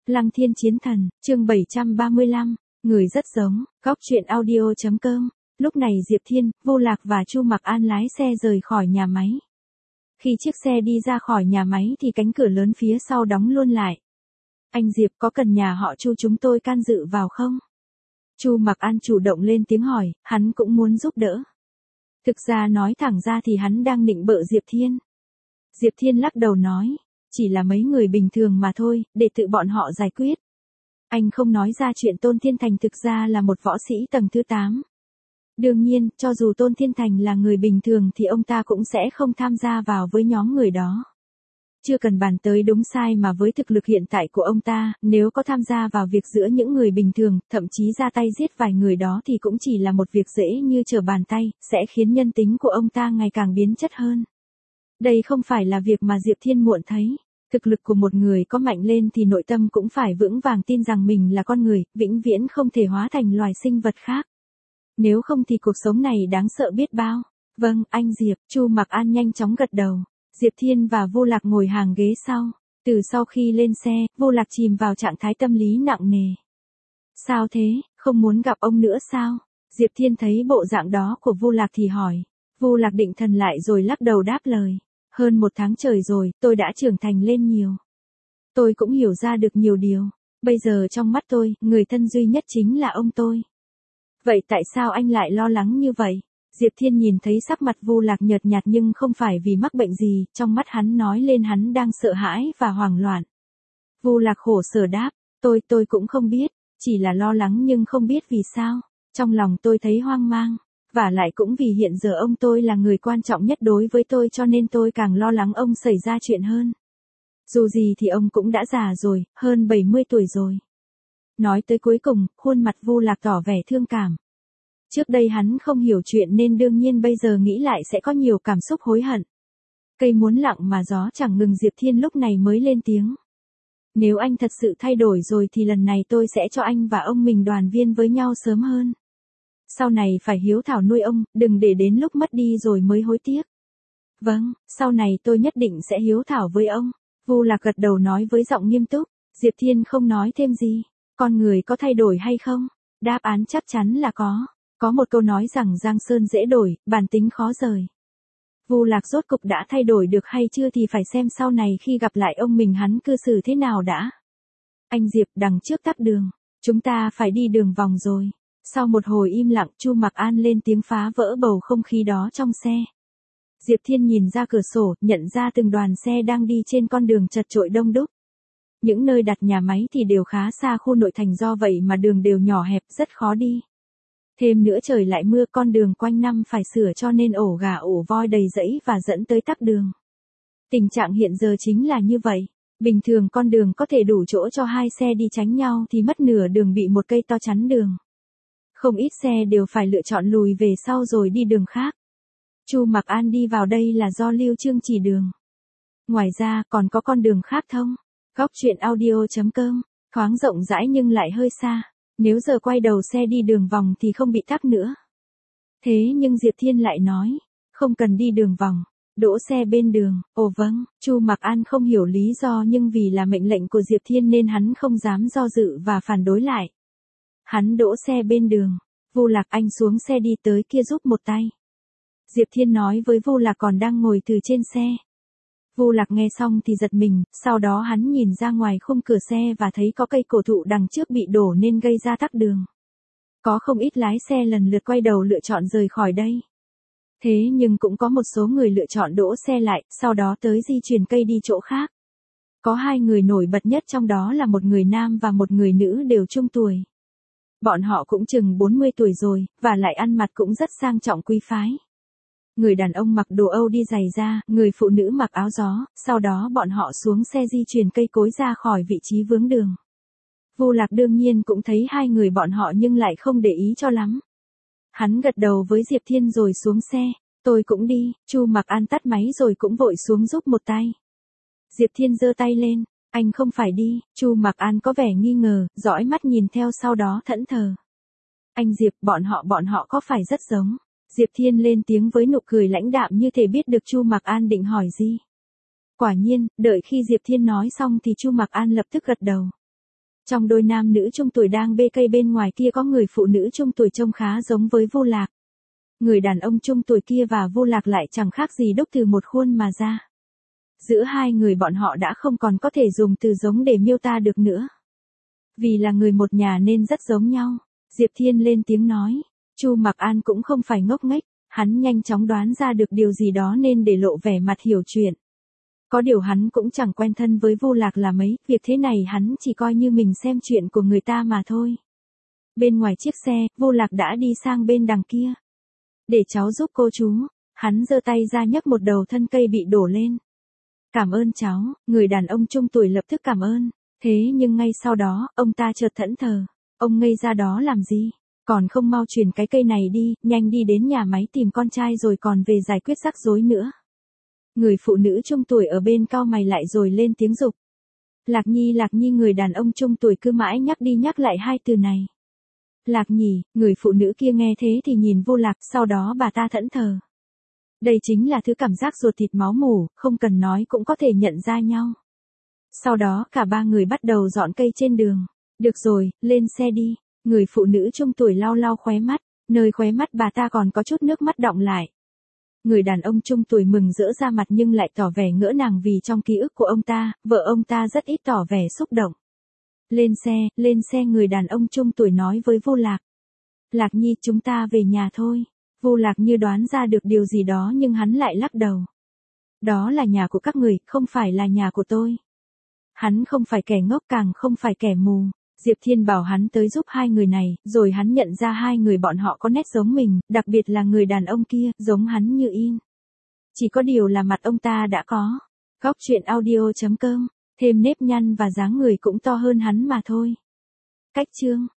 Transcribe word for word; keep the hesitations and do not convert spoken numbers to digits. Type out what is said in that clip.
Lăng Thiên Chiến Thần, chương bảy trăm ba mươi lăm, người rất giống, góc truyện audio.com. Lúc này Diệp Thiên, Vô Lạc và Chu Mặc An lái xe rời khỏi nhà máy. Khi chiếc xe đi ra khỏi nhà máy thì cánh cửa lớn phía sau đóng luôn lại. Anh Diệp, có cần nhà họ Chu chúng tôi can dự vào không? Chu Mặc An chủ động lên tiếng hỏi, hắn cũng muốn giúp đỡ. Thực ra nói thẳng ra thì hắn đang nịnh bợ Diệp Thiên. Diệp Thiên lắc đầu nói, chỉ là mấy người bình thường mà thôi, để tự bọn họ giải quyết. Anh không nói ra chuyện Tôn Thiên Thành thực ra là một võ sĩ tầng thứ tám. Đương nhiên, cho dù Tôn Thiên Thành là người bình thường thì ông ta cũng sẽ không tham gia vào với nhóm người đó. Chưa cần bàn tới đúng sai mà với thực lực hiện tại của ông ta, nếu có tham gia vào việc giữa những người bình thường, thậm chí ra tay giết vài người đó thì cũng chỉ là một việc dễ như trở bàn tay, sẽ khiến nhân tính của ông ta ngày càng biến chất hơn. Đây không phải là việc mà Diệp Thiên muộn thấy. Thực lực của một người có mạnh lên thì nội tâm cũng phải vững vàng tin rằng mình là con người, vĩnh viễn không thể hóa thành loài sinh vật khác. Nếu không thì cuộc sống này đáng sợ biết bao. Vâng, anh Diệp, Chu Mặc An nhanh chóng gật đầu. Diệp Thiên và Vô Lạc ngồi hàng ghế sau. Từ sau khi lên xe, Vô Lạc chìm vào trạng thái tâm lý nặng nề. Sao thế, không muốn gặp ông nữa sao? Diệp Thiên thấy bộ dạng đó của Vô Lạc thì hỏi. Vô Lạc định thần lại rồi lắc đầu đáp lời. Hơn một tháng trời rồi, tôi đã trưởng thành lên nhiều. Tôi cũng hiểu ra được nhiều điều. Bây giờ trong mắt tôi, người thân duy nhất chính là ông tôi. Vậy tại sao anh lại lo lắng như vậy? Diệp Thiên nhìn thấy sắc mặt Vô Lạc nhợt nhạt nhưng không phải vì mắc bệnh gì, trong mắt hắn nói lên hắn đang sợ hãi và hoảng loạn. Vô Lạc khổ sở đáp, tôi tôi cũng không biết, chỉ là lo lắng nhưng không biết vì sao. Trong lòng tôi thấy hoang mang. Và lại cũng vì hiện giờ ông tôi là người quan trọng nhất đối với tôi cho nên tôi càng lo lắng ông xảy ra chuyện hơn. Dù gì thì ông cũng đã già rồi, hơn bảy mươi tuổi rồi. Nói tới cuối cùng, khuôn mặt Vô Lạc tỏ vẻ thương cảm. Trước đây hắn không hiểu chuyện nên đương nhiên bây giờ nghĩ lại sẽ có nhiều cảm xúc hối hận. Cây muốn lặng mà gió chẳng ngừng, Diệp Thiên lúc này mới lên tiếng. Nếu anh thật sự thay đổi rồi thì lần này tôi sẽ cho anh và ông mình đoàn viên với nhau sớm hơn. Sau này phải hiếu thảo nuôi ông, đừng để đến lúc mất đi rồi mới hối tiếc. Vâng, sau này tôi nhất định sẽ hiếu thảo với ông. Vô Lạc gật đầu nói với giọng nghiêm túc. Diệp Thiên không nói thêm gì. Con người có thay đổi hay không? Đáp án chắc chắn là có. Có một câu nói rằng Giang Sơn dễ đổi, bản tính khó rời. Vô Lạc rốt cục đã thay đổi được hay chưa thì phải xem sau này khi gặp lại ông mình hắn cư xử thế nào đã. Anh Diệp, đằng trước tắc đường. Chúng ta phải đi đường vòng rồi. Sau một hồi im lặng, Chu Mặc An lên tiếng phá vỡ bầu không khí đó trong xe. Diệp Thiên nhìn ra cửa sổ, nhận ra từng đoàn xe đang đi trên con đường chật chội đông đúc. Những nơi đặt nhà máy thì đều khá xa khu nội thành, do vậy mà đường đều nhỏ hẹp, rất khó đi. Thêm nữa trời lại mưa, con đường quanh năm phải sửa cho nên ổ gà ổ voi đầy rẫy và dẫn tới tắc đường. Tình trạng hiện giờ chính là như vậy. Bình thường con đường có thể đủ chỗ cho hai xe đi tránh nhau thì mất nửa đường bị một cây to chắn đường. Không ít xe đều phải lựa chọn lùi về sau rồi đi đường khác. Chu Mặc An đi vào đây là do Lưu Trương chỉ đường. Ngoài ra còn có con đường khác thông. Góc truyện audio.com, thoáng rộng rãi nhưng lại hơi xa. Nếu giờ quay đầu xe đi đường vòng thì không bị tắc nữa. Thế nhưng Diệp Thiên lại nói, không cần đi đường vòng, đỗ xe bên đường. Ồ vâng, Chu Mặc An không hiểu lý do nhưng vì là mệnh lệnh của Diệp Thiên nên hắn không dám do dự và phản đối lại. Hắn đỗ xe bên đường. Vô Lạc, anh xuống xe đi tới kia giúp một tay. Diệp Thiên nói với Vô Lạc còn đang ngồi từ trên xe. Vô Lạc nghe xong thì giật mình, sau đó hắn nhìn ra ngoài khung cửa xe và thấy có cây cổ thụ đằng trước bị đổ nên gây ra tắc đường. Có không ít lái xe lần lượt quay đầu lựa chọn rời khỏi đây. Thế nhưng cũng có một số người lựa chọn đỗ xe lại, sau đó tới di chuyển cây đi chỗ khác. Có hai người nổi bật nhất trong đó là một người nam và một người nữ đều trung tuổi. Bọn họ cũng chừng bốn mươi tuổi rồi, và lại ăn mặc cũng rất sang trọng quý phái. Người đàn ông mặc đồ Âu đi giày da, người phụ nữ mặc áo gió, sau đó bọn họ xuống xe di chuyển cây cối ra khỏi vị trí vướng đường. Vô Lạc đương nhiên cũng thấy hai người bọn họ nhưng lại không để ý cho lắm. Hắn gật đầu với Diệp Thiên rồi xuống xe, tôi cũng đi. Chu Mặc An tắt máy rồi cũng vội xuống giúp một tay. Diệp Thiên giơ tay lên, anh không phải đi. Chu Mặc An có vẻ nghi ngờ, dõi mắt nhìn theo sau đó thẫn thờ. Anh Diệp, bọn họ bọn họ có phải rất giống? Diệp Thiên lên tiếng với nụ cười lãnh đạm như thể biết được Chu Mặc An định hỏi gì. Quả nhiên, đợi khi Diệp Thiên nói xong thì Chu Mặc An lập tức gật đầu. Trong đôi nam nữ trung tuổi đang bê cây bên ngoài kia có người phụ nữ trung tuổi trông khá giống với Vô Lạc. Người đàn ông trung tuổi kia và Vô Lạc lại chẳng khác gì đúc từ một khuôn mà ra. Giữa hai người bọn họ đã không còn có thể dùng từ giống để miêu tả được nữa. Vì là người một nhà nên rất giống nhau. Diệp Thiên lên tiếng nói. Chu Mặc An cũng không phải ngốc nghếch, hắn nhanh chóng đoán ra được điều gì đó nên để lộ vẻ mặt hiểu chuyện. Có điều hắn cũng chẳng quen thân với Vô Lạc là mấy, việc thế này hắn chỉ coi như mình xem chuyện của người ta mà thôi. Bên ngoài chiếc xe, Vô Lạc đã đi sang bên đằng kia. Để cháu giúp cô chú, hắn giơ tay ra nhấc một đầu thân cây bị đổ lên. Cảm ơn cháu, người đàn ông trung tuổi lập tức cảm ơn. Thế nhưng ngay sau đó, ông ta chợt thẫn thờ. Ông ngây ra đó làm gì? Còn không mau chuyển cái cây này đi, nhanh đi đến nhà máy tìm con trai rồi còn về giải quyết rắc rối nữa. Người phụ nữ trung tuổi ở bên cau mày lại rồi lên tiếng giục. Lạc Nhi, Lạc Nhi, người đàn ông trung tuổi cứ mãi nhắc đi nhắc lại hai từ này. Lạc Nhi, người phụ nữ kia nghe thế thì nhìn Vô Lạc, sau đó bà ta thẫn thờ. Đây chính là thứ cảm giác ruột thịt máu mủ, không cần nói cũng có thể nhận ra nhau. Sau đó cả ba người bắt đầu dọn cây trên đường. Được rồi, lên xe đi. Người phụ nữ trung tuổi lau lau khóe mắt, nơi khóe mắt bà ta còn có chút nước mắt đọng lại. Người đàn ông trung tuổi mừng rỡ ra mặt nhưng lại tỏ vẻ ngỡ ngàng vì trong ký ức của ông ta, vợ ông ta rất ít tỏ vẻ xúc động. Lên xe, lên xe, người đàn ông trung tuổi nói với Vô Lạc. Lạc Nhi, chúng ta về nhà thôi. Vô Lạc như đoán ra được điều gì đó nhưng hắn lại lắc đầu. Đó là nhà của các người, không phải là nhà của tôi. Hắn không phải kẻ ngốc càng không phải kẻ mù. Diệp Thiên bảo hắn tới giúp hai người này, rồi hắn nhận ra hai người bọn họ có nét giống mình, đặc biệt là người đàn ông kia, giống hắn như in. Chỉ có điều là mặt ông ta đã có. Góc truyện audio chấm com, thêm nếp nhăn và dáng người cũng to hơn hắn mà thôi. Cách chương